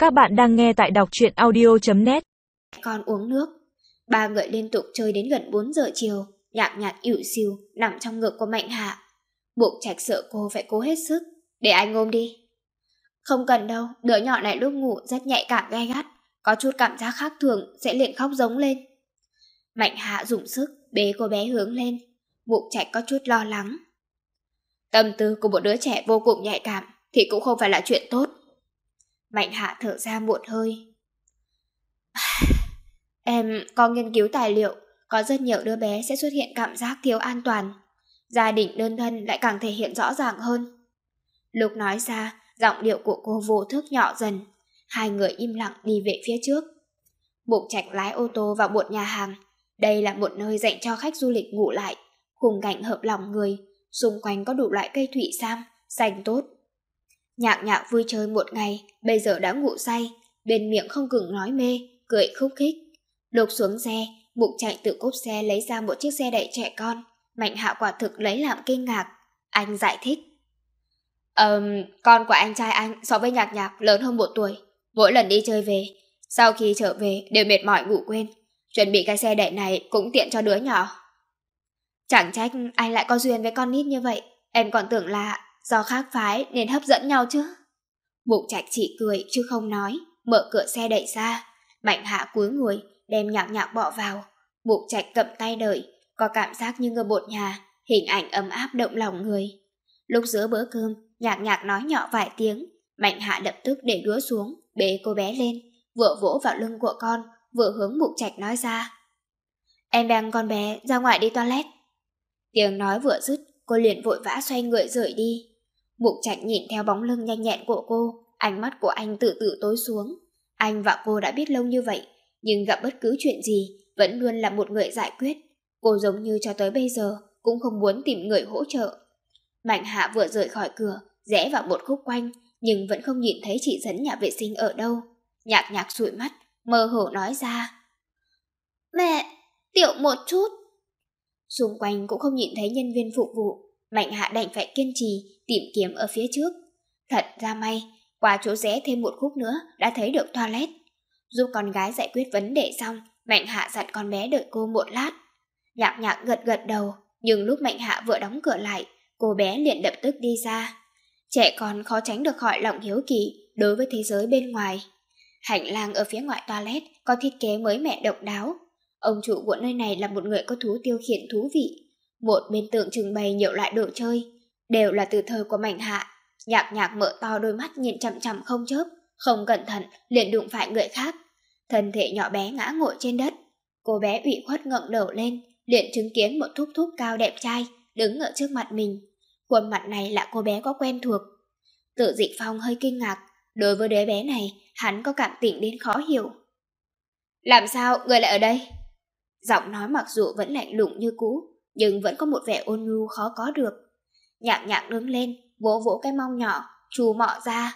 Các bạn đang nghe tại đọc truyện audio.net. Con uống nước. Ba người liên tục chơi đến gần 4 giờ chiều. Nhạc nhạc ỉu xìu nằm trong ngực của Mạnh Hạ. Bụng Trạch sợ cô phải cố hết sức. Để anh ôm đi. Không cần đâu, đứa nhỏ này lúc ngủ rất nhạy cảm gay gắt, có chút cảm giác khác thường sẽ liền khóc giống lên. Mạnh Hạ dùng sức bế cô bé hướng lên. Bụng Trạch có chút lo lắng. Tâm tư của một đứa trẻ vô cùng nhạy cảm thì cũng không phải là chuyện tốt. Mạnh Hạ thở ra một hơi. Em có nghiên cứu tài liệu, có rất nhiều đứa bé sẽ xuất hiện cảm giác thiếu an toàn. Gia đình đơn thân lại càng thể hiện rõ ràng hơn. Lúc nói ra, giọng điệu của cô vô thức nhỏ dần. Hai người im lặng đi về phía trước. Bụng Trạch lái ô tô vào một nhà hàng. Đây là một nơi dành cho khách du lịch ngủ lại. Khung cảnh hợp lòng người. Xung quanh có đủ loại cây thủy sam, xanh tốt. Nhạc nhạc vui chơi một ngày, bây giờ đã ngủ say. Bên miệng không ngừng nói mê, cười khúc khích. Lúc xuống xe, Bụng Trạch từ cốp xe lấy ra một chiếc xe đẩy trẻ con. Mạnh Hạ quả thực lấy làm kinh ngạc. Anh giải thích. Con của anh trai anh so với nhạc nhạc lớn hơn 1 tuổi. Mỗi lần đi chơi về, sau khi trở về đều mệt mỏi ngủ quên. Chuẩn bị cái xe đẩy này cũng tiện cho đứa nhỏ. Chẳng trách anh lại có duyên với con nít như vậy. Em còn tưởng là do khác phái nên hấp dẫn nhau chứ. Bụng Trạch chỉ cười chứ không nói. Mở cửa xe đẩy ra. Mạnh Hạ cúi người đem nhạc nhạc bỏ vào. Bụng Trạch cầm tay đợi, có cảm giác như người một nhà. Hình ảnh ấm áp động lòng người. Lúc giữa bữa cơm, nhạc nhạc nói nhỏ vài tiếng. Mạnh Hạ lập tức để đũa xuống, bế cô bé lên, vừa vỗ vào lưng của con, vừa hướng Bụng Trạch nói ra. Em đang con bé ra ngoài đi toilet. Tiếng nói vừa dứt, cô liền vội vã xoay người rời đi. Bụng Trạch nhìn theo bóng lưng nhanh nhẹn của cô, ánh mắt của anh từ từ tối xuống. Anh và cô đã biết lâu như vậy, nhưng gặp bất cứ chuyện gì vẫn luôn là một người giải quyết. Cô giống như cho tới bây giờ cũng không muốn tìm người hỗ trợ. Mạnh Hạ vừa rời khỏi cửa, rẽ vào một khúc quanh, nhưng vẫn không nhìn thấy chị dẫn nhà vệ sinh ở đâu. Nhạc nhạc dụi mắt, mơ hồ nói ra. Mẹ, tiểu một chút. Xung quanh cũng không nhìn thấy nhân viên phục vụ. Mạnh Hạ đành phải kiên trì tìm kiếm ở phía trước. Thật ra may, qua chỗ rẽ thêm một khúc nữa đã thấy được toilet. Giúp con gái giải quyết vấn đề xong, Mạnh Hạ dặn con bé đợi cô một lát. Nhạc nhạc gật gật đầu, nhưng lúc Mạnh Hạ vừa đóng cửa lại, cô bé liền lập tức đi ra. Trẻ con khó tránh được khỏi lòng hiếu kỳ đối với thế giới bên ngoài. Hành lang ở phía ngoài toilet có thiết kế mới mẻ độc đáo. Ông chủ của nơi này là một người có thú tiêu khiển thú vị. Một bên tượng trưng bày nhiều loại đồ chơi, đều là từ thời của Mạnh Hạ. Nhạc nhạc mở to đôi mắt nhìn chằm chằm không chớp, không cẩn thận liền đụng phải người khác. Thân thể nhỏ bé ngã ngồi trên đất. Cô bé ủy khuất ngẩng đầu lên, liền chứng kiến một thúc thúc cao đẹp trai đứng ở trước mặt mình. Khuôn mặt này là cô bé có quen thuộc. Tự Dịch Phong hơi kinh ngạc. Đối với đứa bé này, hắn có cảm tình đến khó hiểu. Làm sao người lại ở đây? Giọng nói mặc dù vẫn lạnh lùng như cũ, nhưng vẫn có một vẻ ôn nhu khó có được. Nhạc nhạc đứng lên, vỗ vỗ cái mông nhỏ, chu mọ ra.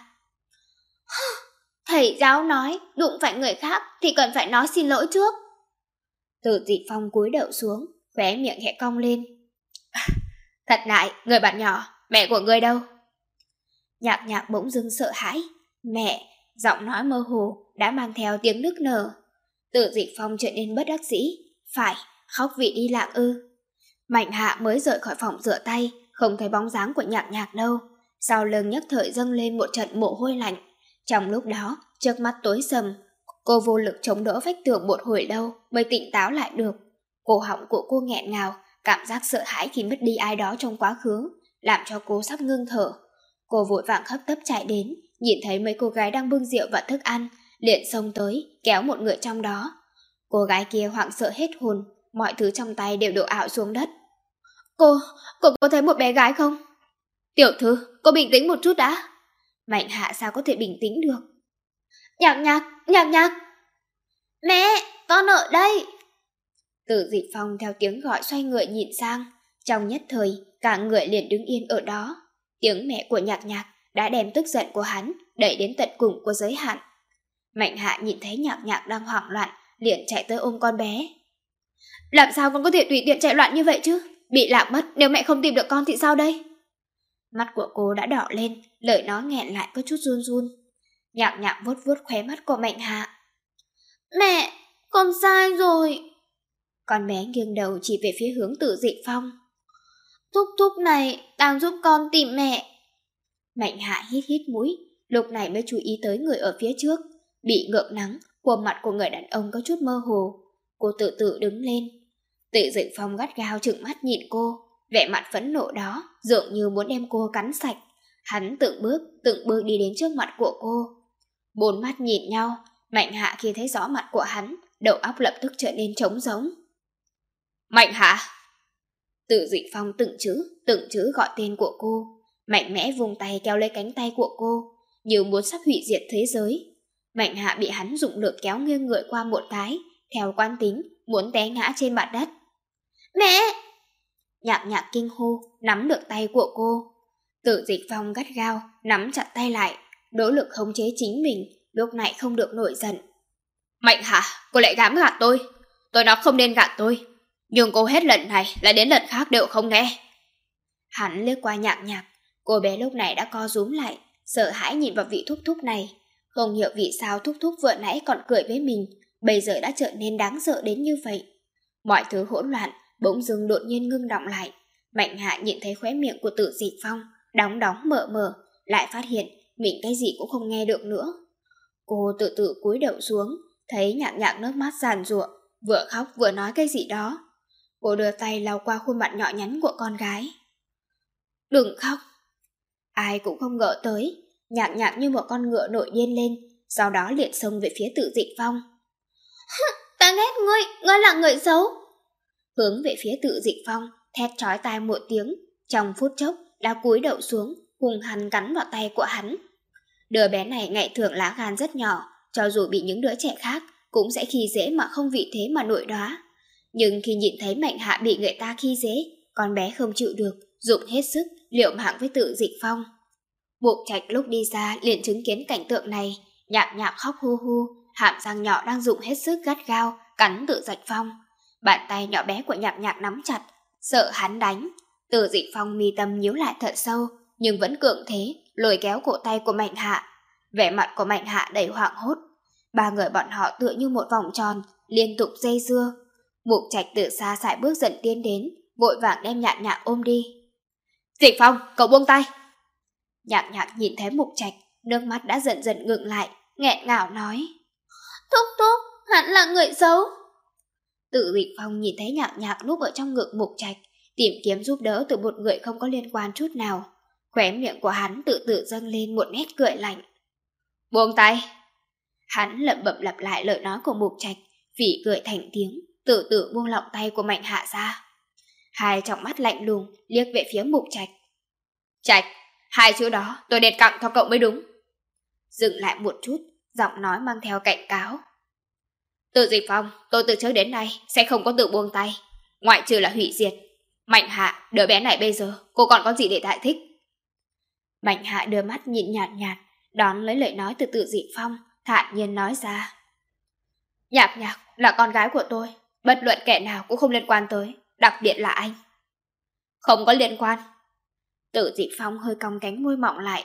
Thầy giáo nói, đụng phải người khác thì cần phải nói xin lỗi trước. Tự Dịch Phong cúi đầu xuống, khóe miệng khẽ cong lên. Thật lại, người bạn nhỏ, mẹ của ngươi đâu? Nhạc nhạc bỗng dưng sợ hãi. Mẹ, giọng nói mơ hồ đã mang theo tiếng nức nở. Tự Dịch Phong trở nên bất đắc dĩ. Phải, khóc vì đi lạc ư? Mạnh Hạ mới rời khỏi phòng rửa tay, không thấy bóng dáng của nhạc nhạc đâu. Sau lưng nhất thời dâng lên một trận mồ hôi lạnh. Trong lúc đó, trước mắt tối sầm, cô vô lực chống đỡ vách tường một hồi lâu mới tỉnh táo lại được. Cổ họng của cô nghẹn ngào, cảm giác sợ hãi khi mất đi ai đó trong quá khứ, làm cho cô sắp ngưng thở. Cô vội vàng hấp tấp chạy đến, nhìn thấy mấy cô gái đang bưng rượu và thức ăn, liền xông tới, kéo một người trong đó. Cô gái kia hoảng sợ hết hồn, mọi thứ trong tay đều đổ ảo xuống đất. Cô có thấy một bé gái không? Tiểu thư, cô bình tĩnh một chút đã. Mạnh Hạ sao có thể bình tĩnh được? Nhạc nhạc. Mẹ, con ở đây. Tự Dịch Phong theo tiếng gọi xoay người nhìn sang. Trong nhất thời, cả người liền đứng yên ở đó. Tiếng mẹ của nhạc nhạc đã đem tức giận của hắn đẩy đến tận cùng của giới hạn. Mạnh Hạ nhìn thấy nhạc nhạc đang hoảng loạn, liền chạy tới ôm con bé. Làm sao con có thể tùy tiện chạy loạn như vậy chứ? Bị lạc mất, nếu mẹ không tìm được con thì sao đây? Mắt của cô đã đỏ lên, lời nói nghẹn lại có chút run run. Nhạc Nhạc vuốt vuốt khóe mắt của Mạnh Hạ. Mẹ, con sai rồi. Con bé nghiêng đầu chỉ về phía hướng Tử Dịch Phong. Thúc thúc này đang giúp con tìm mẹ. Mạnh Hạ hít hít mũi, lúc này mới chú ý tới người ở phía trước. Bị ngượng nắng, khuôn mặt của người đàn ông có chút mơ hồ. Cô tự tự đứng lên. Tử Dịch Phong gắt gao trừng mắt nhìn cô, vẻ mặt phẫn nộ đó dường như muốn đem cô cắn sạch. Hắn từng bước đi đến trước mặt của cô. Bốn mắt nhìn nhau, Mạnh Hạ khi thấy rõ mặt của hắn, đầu óc lập tức trở nên trống rỗng. Mạnh Hạ! Tử Dịch Phong từng chữ gọi tên của cô, mạnh mẽ vùng tay kéo lấy cánh tay của cô, như muốn sắp hủy diệt thế giới. Mạnh Hạ bị hắn dụng lực kéo nghiêng người qua một cái, theo quán tính, muốn té ngã trên mặt đất. Mẹ! Nhạc Nhạc kinh hô, nắm được tay của cô. Tử Dịch Phong gắt gao, nắm chặt tay lại, nỗ lực khống chế chính mình, lúc này không được nổi giận. Mạnh Hạ, cô lại dám gạt tôi. Tôi nói không nên gạt tôi, nhưng cô hết lần này lại đến lần khác đều không nghe. Hắn liếc qua Nhạc Nhạc, cô bé lúc này đã co rúm lại, sợ hãi nhìn vào vị thúc thúc này. Không hiểu vì sao thúc thúc vừa nãy còn cười với mình, bây giờ đã trở nên đáng sợ đến như vậy. Mọi thứ hỗn loạn, bỗng dưng đột nhiên ngưng đọng lại. Mạnh Hạ nhìn thấy khóe miệng của Tử Dịch Phong đóng mở mở, lại phát hiện mình cái gì cũng không nghe được nữa. Cô tự tự cúi đầu xuống, thấy Nhạc Nhạc nước mắt giàn giụa, vừa khóc vừa nói cái gì đó. Cô đưa tay lau qua khuôn mặt nhỏ nhắn của con gái. Đừng khóc. Ai cũng không ngờ tới, Nhạc Nhạc như một con ngựa nổi điên lên, sau đó liền xông về phía Tử Dịch Phong. Ta ghét ngươi là người xấu. Hướng về phía Tử Dịch Phong, thét chói tai một tiếng, trong phút chốc đã cúi đầu xuống, hung hăng cắn vào tay của hắn. Đứa bé này ngày thường lá gan rất nhỏ, cho dù bị những đứa trẻ khác cũng sẽ khi dễ mà không vì thế mà nổi đoá. Nhưng khi nhìn thấy Mạnh Hạ bị người ta khi dễ, con bé không chịu được, dùng hết sức liều mạng với Tử Dịch Phong. Mục Trạch lúc đi ra liền chứng kiến cảnh tượng này, Nhạc Nhạc khóc hu hu, hàm răng nhỏ đang dùng hết sức gắt gao cắn Tử Dịch Phong. Bàn tay nhỏ bé của Nhạc Nhạc nắm chặt, sợ hắn đánh. Tử Dịch Phong mi tâm nhíu lại thật sâu, nhưng vẫn cường thế lôi kéo cổ tay của Mạnh Hạ. Vẻ mặt của Mạnh Hạ đầy hoảng hốt. Ba người bọn họ tựa như một vòng tròn, liên tục dây dưa. Mục Trạch từ xa sải bước dần tiến đến, vội vàng đem Nhạc Nhạc ôm đi. Dịch Phong, cậu buông tay. Nhạc Nhạc nhìn thấy Mục Trạch, nước mắt đã dần dần ngừng lại, nghẹn ngào nói. Thúc thúc, hắn là người xấu. Tử Dịch Phong nhìn thấy Nhạc Nhạc núp ở trong ngực Mục Trạch, tìm kiếm giúp đỡ từ một người không có liên quan chút nào. Khóe miệng của hắn tự tự dâng lên một nét cười lạnh. Buông tay. Hắn lẩm bẩm lặp lại lời nói của Mục Trạch, phỉ cười thành tiếng, tự tự buông lỏng tay của Mạnh Hạ ra. Hai tròng mắt lạnh lùng liếc về phía Mục Trạch. Trạch, hai chữ đó tôi nên cặn cho cậu mới đúng. Dừng lại một chút, giọng nói mang theo cảnh cáo. Tử Dịch Phong, tôi từ trước đến nay sẽ không có tự buông tay, ngoại trừ là hủy diệt. Mạnh Hạ, đứa bé này bây giờ cô còn có gì để giải thích? Mạnh Hạ đưa mắt nhìn nhạt nhạt, đón lấy lời nói từ Tử Dịch Phong, thản nhiên nói ra. Nhạc Nhạc là con gái của tôi, bất luận kẻ nào cũng không liên quan tới, đặc biệt là anh. Không có liên quan. Tử Dịch Phong hơi cong cánh môi mọng lại.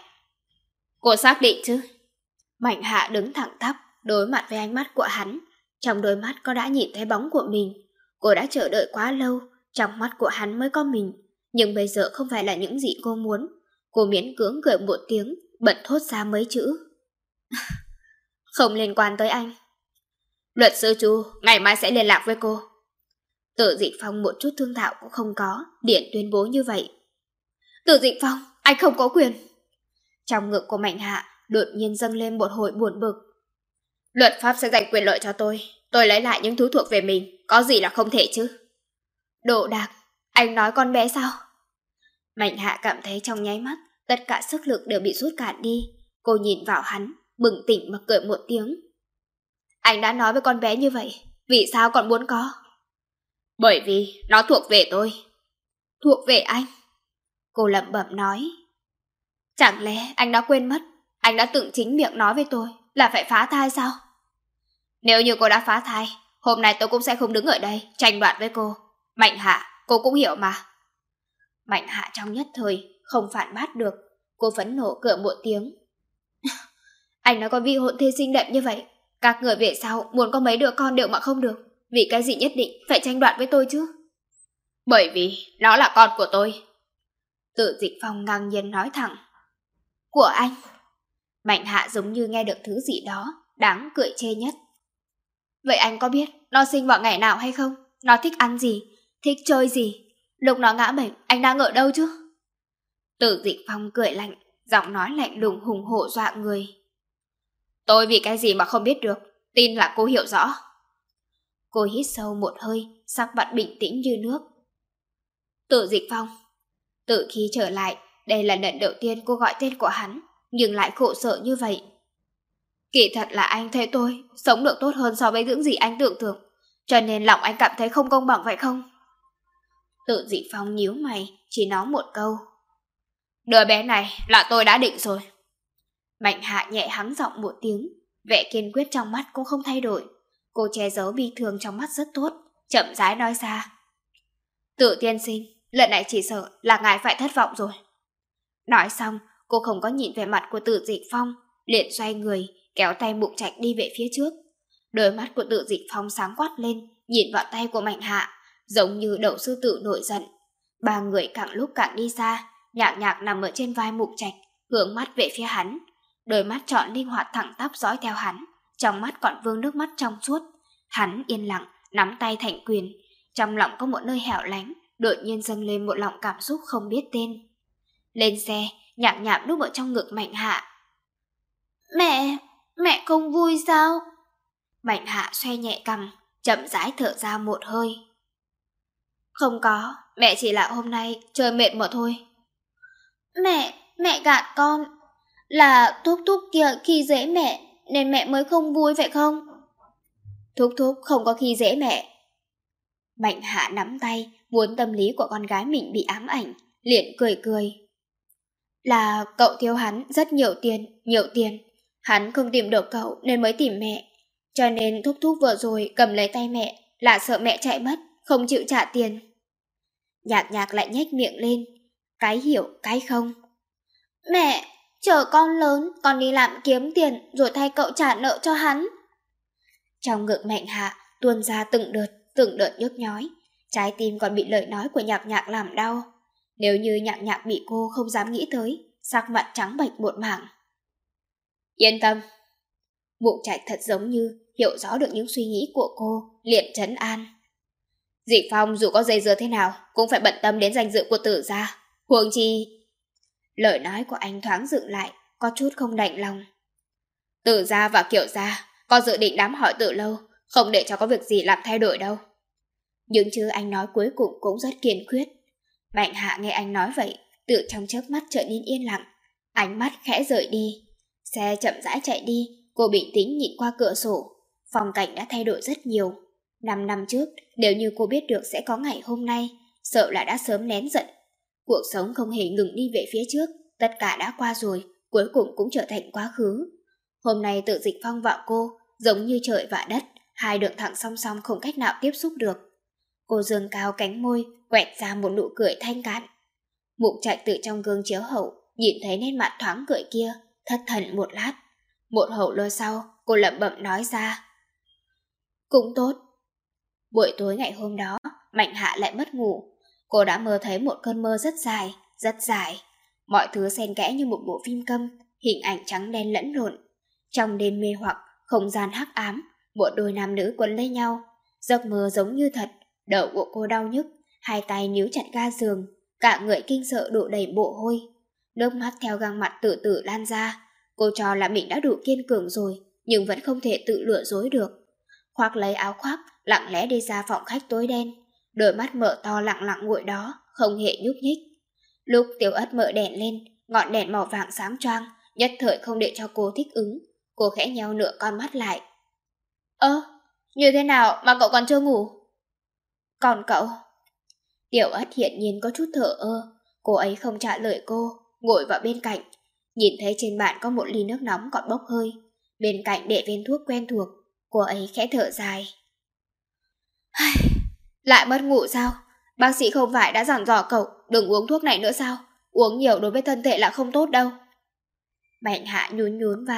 Cô xác định chứ? Mạnh Hạ đứng thẳng tắp, đối mặt với ánh mắt của hắn. Trong đôi mắt có đã nhìn thấy bóng của mình. Cô đã chờ đợi quá lâu, trong mắt của hắn mới có mình. Nhưng bây giờ không phải là những gì cô muốn. Cô miễn cưỡng cười một tiếng, bật thốt ra mấy chữ. Không liên quan tới anh. Luật sư Chu ngày mai sẽ liên lạc với cô. Tử Dịch Phong một chút thương thảo cũng không có, điện tuyên bố như vậy. Tử Dịch Phong, anh không có quyền. Trong ngực của Mạnh Hạ đột nhiên dâng lên một hồi buồn bực. Luật pháp sẽ dành quyền lợi cho tôi lấy lại những thứ thuộc về mình, có gì là không thể chứ? Đồ đạc, anh nói con bé sao? Mạnh Hạ cảm thấy trong nháy mắt tất cả sức lực đều bị rút cạn đi. Cô nhìn vào hắn, bừng tỉnh mà cười một tiếng. Anh đã nói với con bé như vậy, vì sao còn muốn có? Bởi vì nó thuộc về tôi. Thuộc về anh? Cô lẩm bẩm nói. Chẳng lẽ anh đã quên mất, anh đã tự chính miệng nói với tôi là phải phá thai sao? Nếu như cô đã phá thai, hôm nay tôi cũng sẽ không đứng ở đây tranh đoạt với cô. Mạnh Hạ, cô cũng hiểu mà. Mạnh Hạ trong nhất thời không phản bác được. Cô phẫn nộ cười một tiếng. Anh nói có vị hôn thê xinh đẹp như vậy, các người về sau muốn có mấy đứa con đều mà không được. Vì cái gì nhất định phải tranh đoạt với tôi chứ? Bởi vì nó là con của tôi. Tự Dịch Phong ngang nhiên nói thẳng. Của anh? Mạnh Hạ giống như nghe được thứ gì đó đáng cười chê nhất. Vậy anh có biết nó sinh vào ngày nào hay không? Nó thích ăn gì? Thích chơi gì? Lúc nó ngã bệnh, anh đang ở đâu chứ? Tự Dịch Phong cười lạnh, giọng nói lạnh lùng hùng hổ dọa người. Tôi vì cái gì mà không biết được, tin là cô hiểu rõ. Cô hít sâu một hơi, sắc mặt bình tĩnh như nước. Tự Dịch Phong. Từ khi trở lại, đây là lần đầu tiên cô gọi tên của hắn, nhưng lại khổ sở như vậy. Kỳ thật là anh thấy tôi sống được tốt hơn so với những gì anh tưởng tượng, cho nên lòng anh cảm thấy không công bằng phải không? Tự Dịch Phong nhíu mày, chỉ nói một câu. Đứa bé này là tôi đã định rồi. Mạnh Hạ nhẹ hắng giọng một tiếng, vẻ kiên quyết trong mắt cô không thay đổi. Cô che giấu bi thương trong mắt rất tốt, chậm rãi nói ra. Tự tiên sinh, lần này chỉ sợ là ngài phải thất vọng rồi. Nói xong, cô không có nhìn về mặt của Tự Dịch Phong, liền xoay người, kéo tay Mục Trạch đi về phía trước. Đôi mắt của Tự Dịch Phong sáng quát lên, nhìn vào tay của Mạnh Hạ, giống như đầu sư tử nổi giận. Ba người càng lúc càng đi xa, Nhạc Nhạc nằm ở trên vai Mục Trạch, hướng mắt về phía hắn. Đôi mắt trọn linh hoạt thẳng tắp dõi theo hắn, trong mắt còn vương nước mắt trong suốt. Hắn yên lặng, nắm tay thành quyền, trong lòng có một nơi hẻo lánh, đột nhiên dâng lên một lòng cảm xúc không biết tên. Lên xe, Nhạc Nhạc núp ở trong ngực Mạnh Hạ. Mẹ không vui sao? Mạnh Hạ xoay nhẹ cằm, chậm rãi thở ra một hơi. Không có, mẹ chỉ là hôm nay chơi mệt mà thôi. Mẹ gạt con. Là Thúc Thúc kia khi dễ mẹ, nên mẹ mới không vui phải không? Thúc Thúc không có khi dễ mẹ. Mạnh Hạ nắm tay, muốn tâm lý của con gái mình bị ám ảnh, liền cười cười. Là cậu thiếu hắn rất nhiều tiền. Hắn không tìm được cậu nên mới tìm mẹ. Cho nên Thúc Thúc vừa rồi cầm lấy tay mẹ là sợ mẹ chạy mất, không chịu trả tiền. Nhạc Nhạc lại nhếch miệng lên. Cái hiểu, cái không. Mẹ, chờ con lớn, con đi làm kiếm tiền rồi thay cậu trả nợ cho hắn. Trong ngực Mạnh Hạ tuôn ra từng đợt nhức nhói. Trái tim còn bị lời nói của Nhạc Nhạc làm đau. Nếu như Nhạc Nhạc bị cô không dám nghĩ tới, sắc mặt trắng bệch một mảng. Yên tâm. Mục Trạch thật giống như hiểu rõ được những suy nghĩ của cô, liền trấn an. Dịch Phong dù có dây dưa thế nào cũng phải bận tâm đến danh dự của Tử gia. Huống chi. Lời nói của anh thoáng dựng lại, có chút không đành lòng. Tử gia và Kiều gia có dự định đám hỏi từ lâu, không để cho có việc gì làm thay đổi đâu. Những chữ anh nói cuối cùng cũng rất kiên quyết. Mạnh Hạ nghe anh nói vậy, tự trong chớp mắt trở nên yên lặng, ánh mắt khẽ rời đi. Xe chậm rãi chạy đi, cô bình tĩnh nhìn qua cửa sổ. Phong cảnh đã thay đổi rất nhiều. 5 năm trước, nếu như cô biết được sẽ có ngày hôm nay, sợ là đã sớm nén giận. Cuộc sống không hề ngừng đi về phía trước, tất cả đã qua rồi, cuối cùng cũng trở thành quá khứ. Hôm nay Tự Dịch Phong và cô, giống như trời và đất, hai đường thẳng song song không cách nào tiếp xúc được. Cô giương cao cánh môi, quẹt ra một nụ cười thanh cạn. Mục Trạch từ trong gương chiếu hậu, nhìn thấy nét mặt thoáng cười kia, thất thần một lát. Một hồi lâu sau, cô lẩm bẩm nói ra. Cũng tốt. Buổi tối ngày hôm đó, Mạnh Hạ lại mất ngủ. Cô đã mơ thấy một cơn mơ rất dài. Mọi thứ xen kẽ như một bộ phim câm, hình ảnh trắng đen lẫn lộn. Trong đêm mê hoặc, không gian hắc ám, một đôi nam nữ quấn lấy nhau. Giấc mơ giống như thật, đầu của cô đau nhức, hai tay níu chặt ga giường, cả người kinh sợ đổ đầy mồ hôi. Nước mắt theo gương mặt từ từ lan ra. Cô cho là mình đã đủ kiên cường rồi, nhưng vẫn không thể tự lừa dối được. Khoác lấy áo khoác, lặng lẽ đi ra phòng khách tối đen. Đôi mắt mở to lặng lặng ngồi đó, không hề nhúc nhích. Lúc Tiểu Ất mở đèn lên, ngọn đèn màu vàng sáng choang, nhất thời không để cho cô thích ứng. Cô khẽ nheo nửa con mắt lại. Như thế nào mà cậu còn chưa ngủ? Còn cậu? Tiểu Ất hiện nhiên có chút thở ơ. Cô ấy không trả lời cô, ngồi vào bên cạnh. Nhìn thấy trên bàn có một ly nước nóng còn bốc hơi. Bên cạnh để viên thuốc quen thuộc. Cô ấy khẽ thở dài. Lại mất ngủ sao? Bác sĩ không phải đã dặn dò cậu đừng uống thuốc này nữa sao? Uống nhiều đối với thân thể là không tốt đâu. Mạnh Hạ nhún vai,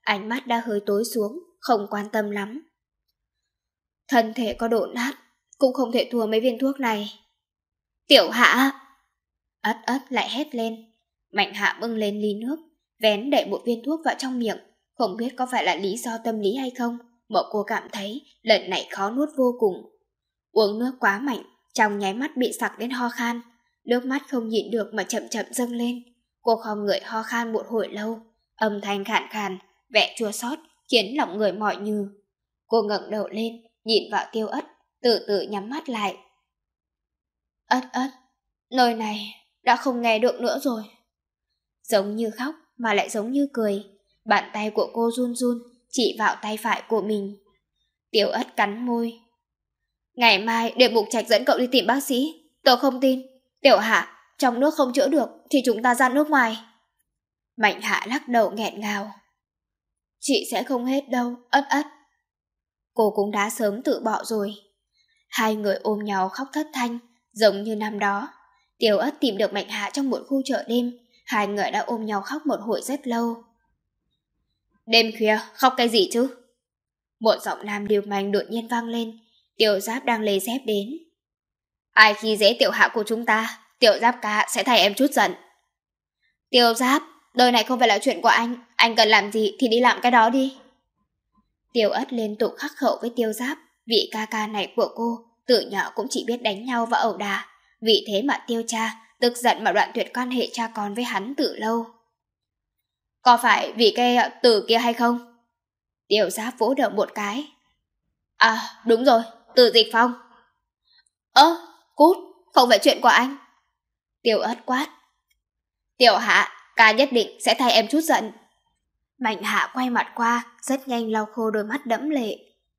Ánh mắt đã hơi tối xuống, không quan tâm lắm. Thân thể có đổ nát, cũng không thể thua mấy viên thuốc này. Tiểu Hạ! Ất ất lại hét lên. Mạnh Hạ bưng lên ly nước, vén đậy một viên thuốc vào trong miệng. Không biết có phải là lý do tâm lý hay không, mà cô cảm thấy lần này khó nuốt vô cùng. Uống nước quá mạnh, trong nháy mắt bị sặc đến ho khan. Nước mắt không nhịn được mà chậm chậm dâng lên. Cô khom người ho khan một hồi lâu, âm thanh khàn khàn, vẻ chua xót khiến lòng người mỏi như. Cô ngẩng đầu lên, nhìn vào Tiêu Ất, từ từ nhắm mắt lại. Ất ất, nơi này đã không nghe được nữa rồi. Giống như khóc mà lại giống như cười. Bàn tay của cô run run chỉ vào tay phải của mình. Tiêu Ất cắn môi. Ngày mai để Mục Trạch dẫn cậu đi tìm bác sĩ. Tôi không tin. Tiểu Hạ, trong nước không chữa được thì chúng ta ra nước ngoài. Mạnh Hạ lắc đầu nghẹn ngào. Chị sẽ không hết đâu, Ất ất. Cô cũng đã sớm tự bỏ rồi. Hai người ôm nhau khóc thất thanh, giống như năm đó. Tiêu Ất tìm được Mạnh Hạ trong một khu chợ đêm. Hai người đã ôm nhau khóc một hồi rất lâu. Đêm khuya, khóc cái gì chứ? Một giọng nam điêu manh đột nhiên vang lên. Tiểu Giáp đang lê dép đến. Ai khi dễ Tiểu Hạ của chúng ta, Tiểu Giáp ca sẽ thay em chút giận. Tiểu Giáp, đời này không phải là chuyện của anh cần làm gì thì đi làm cái đó đi. Tiêu Ất liên tục khắc khẩu với Tiêu Giáp. Vị ca ca này của cô từ nhỏ cũng chỉ biết đánh nhau và ẩu đả. Vì thế mà Tiêu cha tức giận mà đoạn tuyệt quan hệ cha con với hắn từ lâu. Có phải vì cái từ kia hay không? Tiêu Giáp vỗ đầu một cái. À đúng rồi, Từ Dịch Phong. Cút, không phải chuyện của anh. Tiêu Ất quát. Tiểu Hạ, ca nhất định sẽ thay em chút giận. Mạnh Hạ quay mặt qua, rất nhanh lau khô đôi mắt đẫm lệ.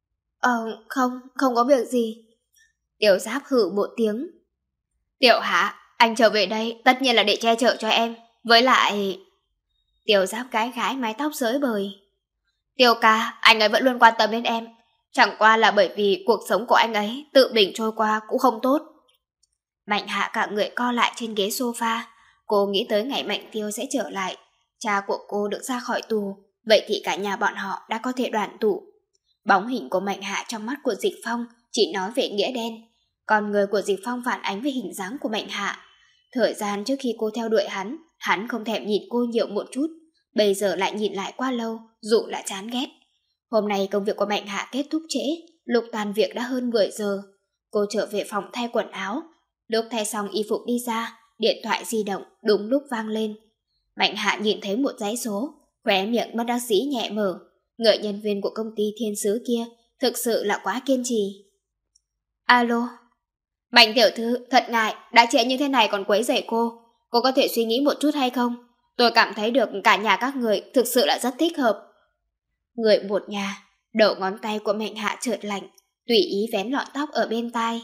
Không có việc gì. Tiểu Giáp hử một tiếng. Tiểu Hạ, anh trở về đây tất nhiên là để che chở cho em. Với lại... Tiểu Giáp gái gái mái tóc rối bời. Tiêu ca, anh ấy vẫn luôn quan tâm đến em. Chẳng qua là bởi vì cuộc sống của anh ấy tự mình trôi qua cũng không tốt. Mạnh Hạ cả người co lại trên ghế sofa. Cô nghĩ tới ngày Mạnh Tiêu sẽ trở lại. Cha của cô được ra khỏi tù, vậy thì cả nhà bọn họ đã có thể đoàn tụ. Bóng hình của Mạnh Hạ trong mắt của Dịch Phong chỉ nói về nghĩa đen. Còn người của Dịch Phong phản ánh về hình dáng của Mạnh Hạ. Thời gian trước khi cô theo đuổi hắn không thèm nhìn cô nhiều một chút. Bây giờ lại nhìn lại quá lâu, dù là chán ghét. Hôm nay công việc của Mạnh Hạ kết thúc trễ, lúc tan việc đã hơn 10 giờ. Cô trở về phòng thay quần áo. Lúc thay xong y phục đi ra, điện thoại di động đúng lúc vang lên. Mạnh Hạ nhìn thấy một dãy số, khóe miệng bất đắc dĩ nhẹ mở. Người nhân viên của công ty thiên sứ kia thực sự là quá kiên trì. Alo. Mạnh tiểu thư, thật ngại, đã trễ như thế này còn quấy rầy cô. Cô có thể suy nghĩ một chút hay không? Tôi cảm thấy được cả nhà các người thực sự là rất thích hợp. Người một nhà, đầu ngón tay của Mạnh Hạ chợt lạnh, tùy ý vén lọn tóc ở bên tai.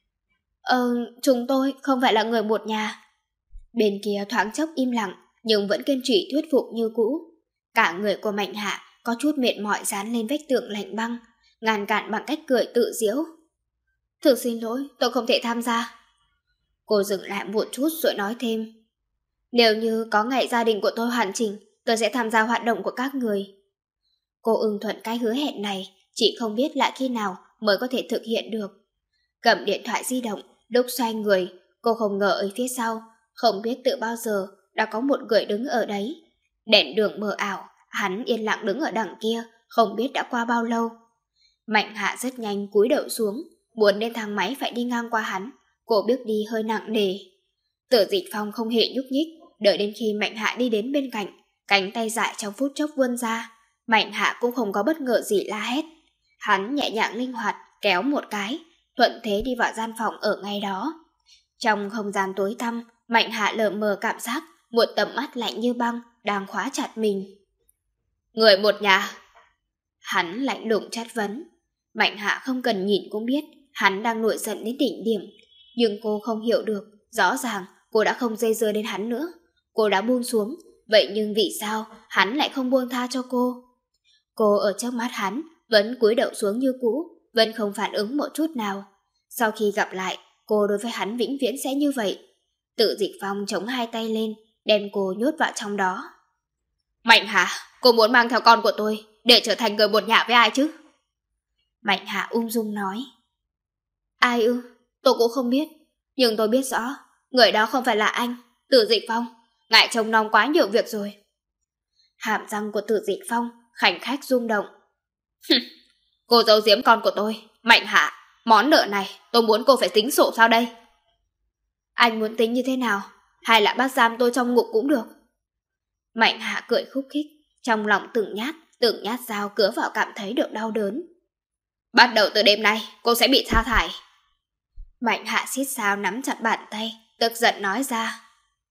Chúng tôi không phải là người một nhà. Bên kia thoáng chốc im lặng, nhưng vẫn kiên trì thuyết phục như cũ. Cả người của Mạnh Hạ có chút mệt mỏi dán lên vách tường lạnh băng, ngăn cản bằng cách cười tự giễu. Thực xin lỗi, tôi không thể tham gia. Cô dừng lại một chút rồi nói thêm. Nếu như có ngày gia đình của tôi hoàn chỉnh, tôi sẽ tham gia hoạt động của các người. Cô ưng thuận cái hứa hẹn này, chỉ không biết là khi nào mới có thể thực hiện được. Cầm điện thoại di động, lúc xoay người, cô không ngờ ở phía sau, không biết từ bao giờ đã có một người đứng ở đấy. Đèn đường mờ ảo, hắn yên lặng đứng ở đằng kia, không biết đã qua bao lâu. Mạnh Hạ rất nhanh cúi đầu xuống, muốn lên thang máy phải đi ngang qua hắn. Cô bước đi hơi nặng nề. Tử Dịch Phong không hề nhúc nhích, đợi đến khi Mạnh Hạ đi đến bên cạnh, cánh tay dài trong phút chốc vươn ra. Mạnh Hạ cũng không có bất ngờ gì la hét. Hắn nhẹ nhàng linh hoạt kéo một cái, thuận thế đi vào gian phòng ở ngay đó. Trong không gian tối tăm, Mạnh Hạ lờ mờ cảm giác một tầm mắt lạnh như băng đang khóa chặt mình. Người một nhà. Hắn lạnh lùng chất vấn. Mạnh Hạ không cần nhìn cũng biết hắn đang nổi giận đến đỉnh điểm. Nhưng cô không hiểu được, rõ ràng cô đã không dây dưa đến hắn nữa. Cô đã buông xuống, vậy nhưng vì sao hắn lại không buông tha cho cô? Cô ở trước mắt hắn vẫn cúi đầu xuống như cũ, vẫn không phản ứng một chút nào. Sau khi gặp lại, cô đối với hắn vĩnh viễn sẽ như vậy. Tự Dịch Phong chống hai tay lên, đem cô nhốt vào trong đó. Mạnh Hạ, cô muốn mang theo con của tôi để trở thành người một nhà với ai chứ? Mạnh Hạ ung dung nói. Ai ư? Tôi cũng không biết. Nhưng tôi biết rõ, người đó không phải là anh, Tử Dịch Phong. Ngại trông nom quá nhiều việc rồi. Hàm răng của Tử Dịch Phong khảnh khách rung động. Cô giấu giếm con của tôi, Mạnh Hạ. Món nợ này tôi muốn cô phải tính sổ sao đây? Anh muốn tính như thế nào? Hay là bắt giam tôi trong ngục cũng được? Mạnh Hạ cười khúc khích, trong lòng từng nhát dao cứa vào cảm thấy được đau đớn. Bắt đầu từ đêm nay, cô sẽ bị sa thải. Mạnh Hạ xít sao nắm chặt bàn tay, tức giận nói ra.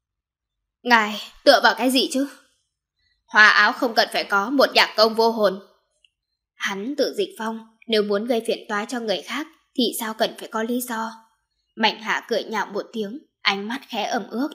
Ngài tựa vào cái gì chứ? Hoa áo không cần phải có một nhạc công vô hồn. Hắn Tử Dịch Phong nếu muốn gây phiền toái cho người khác thì sao cần phải có lý do? Mạnh Hạ cười nhạo một tiếng, ánh mắt khẽ ẩm ướt.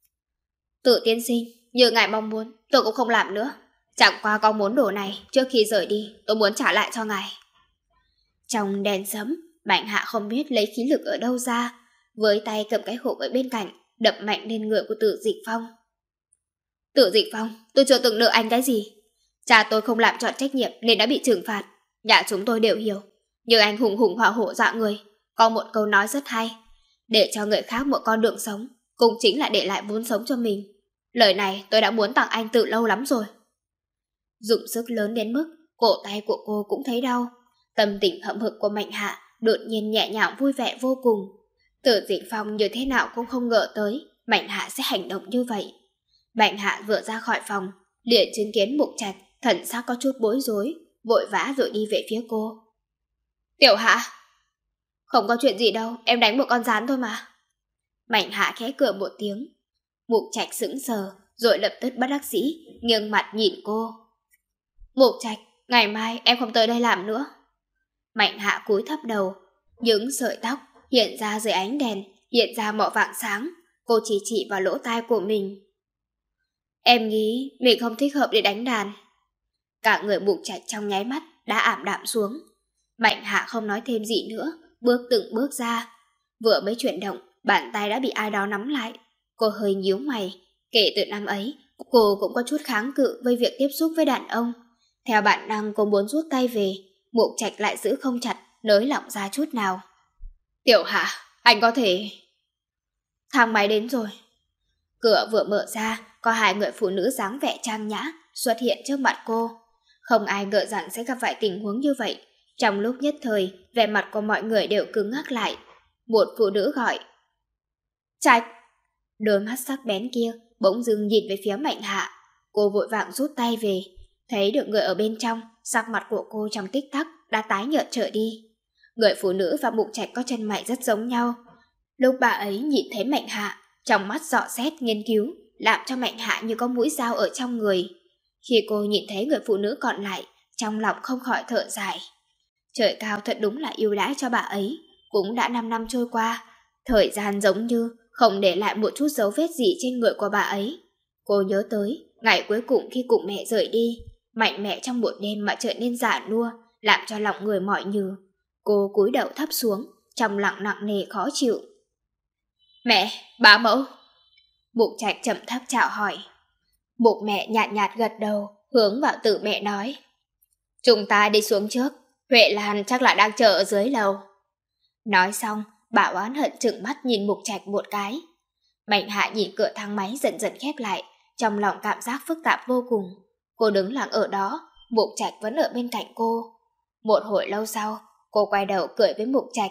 Tử tiên sinh, như ngài mong muốn, tôi cũng không làm nữa. Chẳng qua có món đồ này, trước khi rời đi, tôi muốn trả lại cho ngài. Trong đèn sấm, Mạnh Hạ không biết lấy khí lực ở đâu ra, với tay cầm cái hộp ở bên cạnh, đập mạnh lên người của Tử Dịch Phong. Tử Dịch Phong, tôi chưa từng nợ anh cái gì. Cha tôi không làm trọn trách nhiệm nên đã bị trừng phạt. Nhà chúng tôi đều hiểu. Nhưng anh hùng hùng hỏa hổ dạ người, có một câu nói rất hay. Để cho người khác một con đường sống, cũng chính là để lại vốn sống cho mình. Lời này tôi đã muốn tặng anh từ lâu lắm rồi. Dụng sức lớn đến mức cổ tay của cô cũng thấy đau. Tâm tình hậm hực của Mạnh Hạ đột nhiên nhẹ nhàng vui vẻ vô cùng. Tử Dịch Phong như thế nào cũng không ngờ tới Mạnh Hạ sẽ hành động như vậy. Mạnh Hạ vừa ra khỏi phòng, liền chứng kiến Mục Trạch thần sắc có chút bối rối, vội vã rồi đi về phía cô. Tiểu Hạ, không có chuyện gì đâu, em đánh một con rán thôi mà. Mạnh Hạ khẽ cười một tiếng. Mục Trạch sững sờ, rồi lập tức bất đắc dĩ nghiêng mặt nhìn cô. Mục Trạch, ngày mai em không tới đây làm nữa. Mạnh Hạ cúi thấp đầu, những sợi tóc hiện ra dưới ánh đèn, hiện ra màu vàng sáng. Cô chỉ vào lỗ tai của mình. Em nghĩ mình không thích hợp để đánh đàn. Cả người Mục Trạch trong nháy mắt đã ảm đạm xuống. Mạnh Hạ không nói thêm gì nữa, bước từng bước ra. Vừa mới chuyển động, bàn tay đã bị ai đó nắm lại. Cô hơi nhíu mày. Kể từ năm ấy, cô cũng có chút kháng cự với việc tiếp xúc với đàn ông. Theo bản năng cô muốn rút tay về, Mục Trạch lại giữ không chặt, nới lỏng ra chút nào. Tiểu Hạ, anh có thể... Thang máy đến rồi. Cửa vừa mở ra, có hai người phụ nữ dáng vẻ trang nhã xuất hiện trước mặt cô. Không ai ngờ rằng sẽ gặp phải tình huống như vậy. Trong lúc nhất thời, vẻ mặt của mọi người đều cứng ngắc lại. Một phụ nữ gọi. Trạch! Đôi mắt sắc bén kia bỗng dưng nhìn về phía Mạnh Hạ. Cô vội vàng rút tay về. Thấy được người ở bên trong, sắc mặt của cô trong tích tắc đã tái nhợt trở đi. Người phụ nữ và Mục Trạch có chân mày rất giống nhau. Lúc bà ấy nhìn thấy Mạnh Hạ, trong mắt dò xét nghiên cứu, làm cho Mạnh Hạ như có mũi dao ở trong người. Khi cô nhìn thấy người phụ nữ còn lại, trong lòng không khỏi thở dài. Trời cao thật đúng là ưu đãi cho bà ấy. Cũng đã 5 năm trôi qua, thời gian giống như không để lại một chút dấu vết gì trên người của bà ấy. Cô nhớ tới ngày cuối cùng khi cùng mẹ rời đi, mạnh mẽ trong một đêm mà trở nên già nua, làm cho lòng người mỏi nhừ. Cô cúi đầu thấp xuống, trong lòng nặng nề khó chịu. Mẹ, bá mẫu. Mục Trạch trầm thấp chào hỏi. Mục mẹ nhạt nhạt gật đầu, hướng vào Tử mẹ nói. Chúng ta đi xuống trước, Huệ Lan chắc là đang chờ ở dưới lầu. Nói xong, bà oán hận trừng mắt nhìn Mục Trạch một cái. Mạnh Hạ nhìn cửa thang máy dần dần khép lại, trong lòng cảm giác phức tạp vô cùng. Cô đứng lặng ở đó, Mục Trạch vẫn ở bên cạnh cô. Một hồi lâu sau, cô quay đầu cười với Mục Trạch.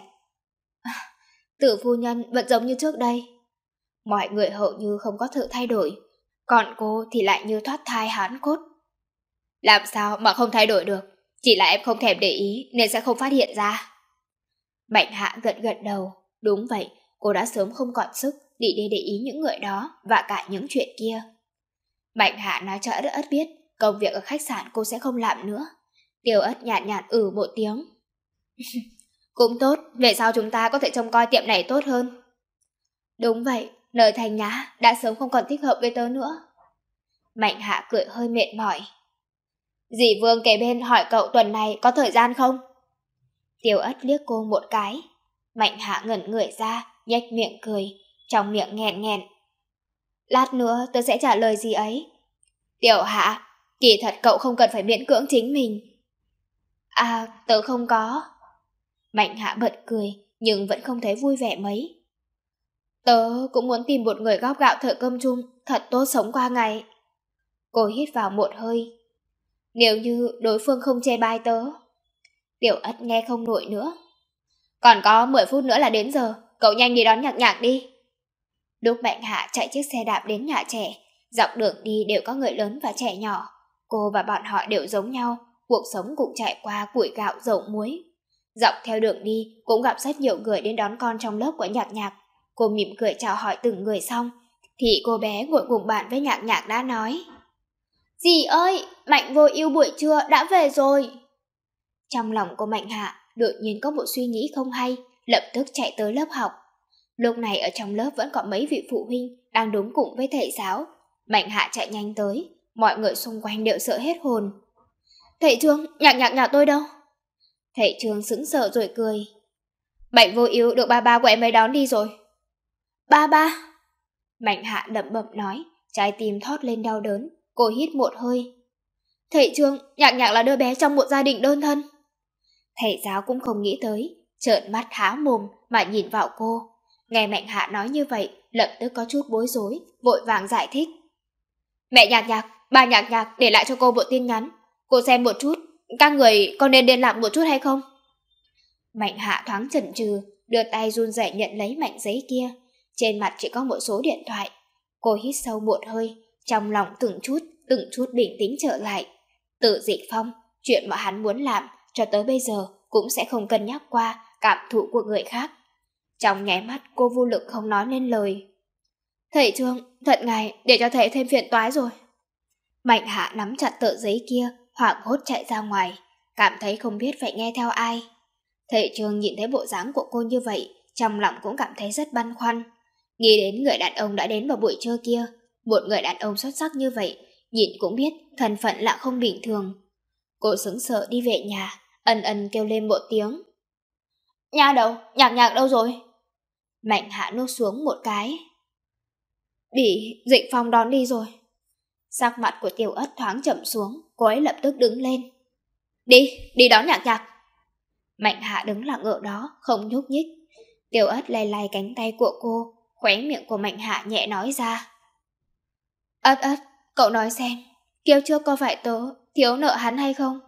Tử phu nhân vẫn giống như trước đây. Mọi người hầu như không có sự thay đổi, còn cô thì lại như thoát thai hán cốt. Làm sao mà không thay đổi được? Chỉ là em không thèm để ý nên sẽ không phát hiện ra. Mạnh Hạ gật gật đầu. Đúng vậy, cô đã sớm không còn sức để để ý những người đó và cả những chuyện kia. Mạnh Hạ nói cho Ất biết công việc ở khách sạn cô sẽ không làm nữa. Tiêu Ất nhạt nhạt một tiếng. Cũng tốt, về sau chúng ta có thể trông coi tiệm này tốt hơn. Đúng vậy, lời Thành Nhã đã sớm không còn thích hợp với tớ nữa. Mạnh Hạ cười hơi mệt mỏi. Dì Vương kề bên hỏi cậu tuần này có thời gian không? Tiêu Ất liếc cô một cái. Mạnh Hạ ngẩn người ra, nhếch miệng cười, trong miệng nghẹn nghẹn. Lát nữa tớ sẽ trả lời gì ấy. Tiểu Hạ, Kỳ thật cậu không cần phải miễn cưỡng chính mình. À, tớ không có. Mạnh Hạ bật cười, nhưng vẫn không thấy vui vẻ mấy. Tớ cũng muốn tìm một người góp gạo thợ cơm chung, thật tốt sống qua ngày. Cô hít vào một hơi. Nếu như đối phương không chê bai tớ. Tiểu Ất nghe không nổi nữa. Còn có 10 phút nữa là đến giờ, cậu nhanh đi đón Nhạc Nhạc đi. Lúc Mạnh Hạ chạy chiếc xe đạp đến nhà trẻ, dọc đường đi đều có người lớn và trẻ nhỏ. Cô và bọn họ đều giống nhau, cuộc sống cũng trải qua củi gạo dầu muối. Dọc theo đường đi cũng gặp rất nhiều người đến đón con trong lớp của Nhạc Nhạc. Cô mỉm cười chào hỏi từng người xong, thì cô bé ngồi cùng bạn với Nhạc Nhạc đã nói: Dì ơi, Mạnh Vô Ưu buổi trưa đã về rồi. Trong lòng cô Mạnh Hạ đột nhiên có một suy nghĩ không hay, lập tức chạy tới lớp học. Lúc này ở trong lớp vẫn có mấy vị phụ huynh đang đúng cùng với thầy giáo. Mạnh Hạ chạy nhanh tới, mọi người xung quanh đều sợ hết hồn. Thầy Trương, Nhạc Nhạc nhà tôi đâu? Thầy Trương sững sờ rồi cười. Mạnh Vô Ưu được ba ba của em ấy đón đi rồi. Ba ba? Mạnh Hạ lẩm bẩm nói, trái tim thót lên đau đớn. Cô hít một hơi. Thầy Trương, Nhạc Nhạc là đứa bé trong một gia đình đơn thân. Thầy giáo cũng không nghĩ tới, trợn mắt há mồm mà nhìn vào cô. Nghe Mạnh Hạ nói như vậy, lập tức có chút bối rối, vội vàng giải thích. Mẹ Nhạc Nhạc, ba Nhạc Nhạc để lại cho cô một tin nhắn. Cô xem một chút, các người có nên liên lạc một chút hay không? Mạnh Hạ thoáng chần chừ, đưa tay run rẩy nhận lấy mảnh giấy kia. Trên mặt chỉ có một số điện thoại. Cô hít sâu một hơi, trong lòng từng chút bình tĩnh trở lại. Từ Dịch Phong, chuyện mà hắn muốn làm cho tới bây giờ cũng sẽ không cân nhắc qua cảm thụ của người khác. Trong nháy mắt cô vô lực không nói nên lời. Thầy Trương, thật ngài để cho thầy thêm phiền toái rồi. Mạnh Hạ nắm chặt tờ giấy kia, hoảng hốt chạy ra ngoài, cảm thấy không biết phải nghe theo ai. Thầy Trương nhìn thấy bộ dáng của cô như vậy, trong lòng cũng cảm thấy rất băn khoăn. Nghĩ đến người đàn ông đã đến vào buổi trưa kia, một người đàn ông xuất sắc như vậy, nhìn cũng biết thân phận là không bình thường. Cô sững sờ đi về nhà, ân ân kêu lên một tiếng. Nhà đâu? Nhạc Nhạc đâu rồi? Mạnh Hạ nuốt xuống một cái. Bị Dịch Phong đón đi rồi. Sắc mặt của Tiểu Ất thoáng chậm xuống, cô ấy lập tức đứng lên. Đi đón Nhạc Nhạc. Mạnh Hạ đứng lặng ở đó, không nhúc nhích. Tiểu Ất lay lay cánh tay của cô, khóe miệng của Mạnh Hạ nhẹ nói ra. Ất, cậu nói xem, kiêu trước có phải tớ thiếu nợ hắn hay không?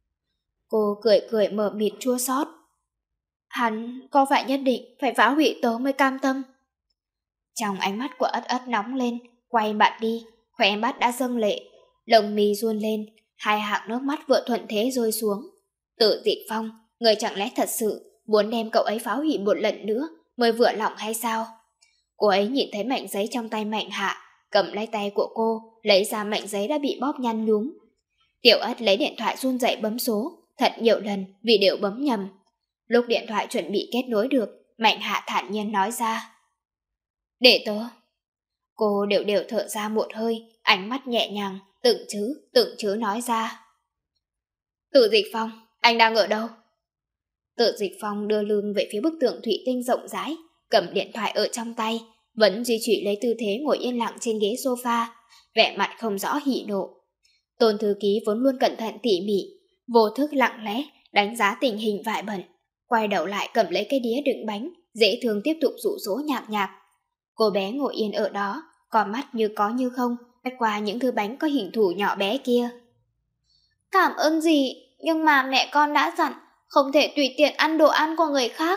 Cô cười mờ mịt chua xót. Hắn có phải nhất định phải phá hủy tớ mới cam tâm? Trong ánh mắt của Ất nóng lên, quay mặt đi, khóe mắt đã dâng lệ, lồng mi run lên, hai hàng nước mắt vừa thuận thế rơi xuống. Tự Dịch Phong, người chẳng lẽ thật sự muốn đem cậu ấy phá hủy một lần nữa mới vừa lòng hay sao? Cô ấy nhìn thấy mảnh giấy trong tay Mạnh Hạ, cầm lấy tay của cô, lấy ra mảnh giấy đã bị bóp nhăn nhúm. Tiểu Ất lấy điện thoại run rẩy bấm số, thật nhiều lần vì đều bấm nhầm. Lúc điện thoại chuẩn bị kết nối được, Mạnh Hạ thản nhiên nói ra. Để tớ. Cô đều thở ra một hơi, ánh mắt nhẹ nhàng, từng chữ nói ra. Tự Dịch Phong, anh đang ở đâu? Tự Dịch Phong đưa lưng về phía bức tường thủy tinh rộng rãi, cầm điện thoại ở trong tay, vẫn duy trì lấy tư thế ngồi yên lặng trên ghế sofa, vẻ mặt không rõ hỉ nộ. Tôn thư ký vốn luôn cẩn thận tỉ mỉ, vô thức lặng lẽ đánh giá tình hình vài bận, quay đầu lại cầm lấy cái đĩa đựng bánh, dễ thương tiếp tục dụ dỗ Nhạc Nhạc. Cô bé ngồi yên ở đó, con mắt như có như không, quét qua những thứ bánh có hình thù nhỏ bé kia. Cảm ơn dì, nhưng mà mẹ con đã dặn, không thể tùy tiện ăn đồ ăn của người khác.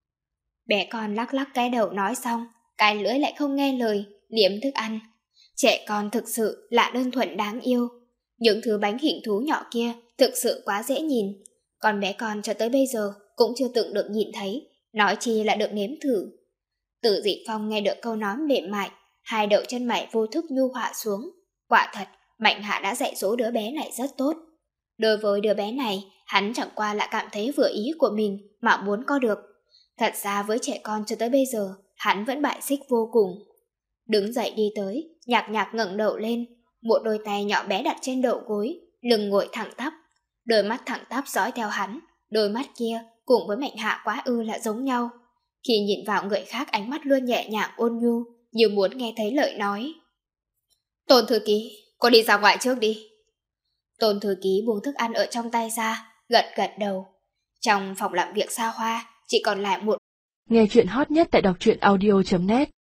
Bé con lắc lắc cái đầu nói xong, cái lưỡi lại không nghe lời, liếm thức ăn. Trẻ con thực sự là đơn thuần đáng yêu. Những thứ bánh hình thú nhỏ kia thực sự quá dễ nhìn. Còn bé con cho tới bây giờ cũng chưa từng được nhìn thấy, nói chi là được nếm thử. Tự Dịch Phong nghe được câu nói mềm mại, hai đầu chân mày vô thức nhu họa xuống. Quả thật, Mạnh Hạ đã dạy dỗ đứa bé này rất tốt. Đối với đứa bé này, hắn chẳng qua là cảm thấy vừa ý của mình mà muốn có được. Thật ra với trẻ con cho tới bây giờ, hắn vẫn bại xích vô cùng. Đứng dậy đi tới, Nhạc Nhạc ngẩng đầu lên, một đôi tay nhỏ bé đặt trên đầu gối, lưng ngồi thẳng tắp. Đôi mắt thẳng tắp dõi theo hắn, đôi mắt kia cùng với Mạnh Hạ quá ư là giống nhau. Khi nhìn vào người khác ánh mắt luôn nhẹ nhàng ôn nhu, như muốn nghe thấy lời nói. Tôn thư ký, cô đi ra ngoài trước đi. Tôn thư ký buông thức ăn ở trong tay ra, gật gật đầu. Trong phòng làm việc xa hoa, chỉ còn lại một. Nghe chuyện hot nhất tại đọc truyện audio.net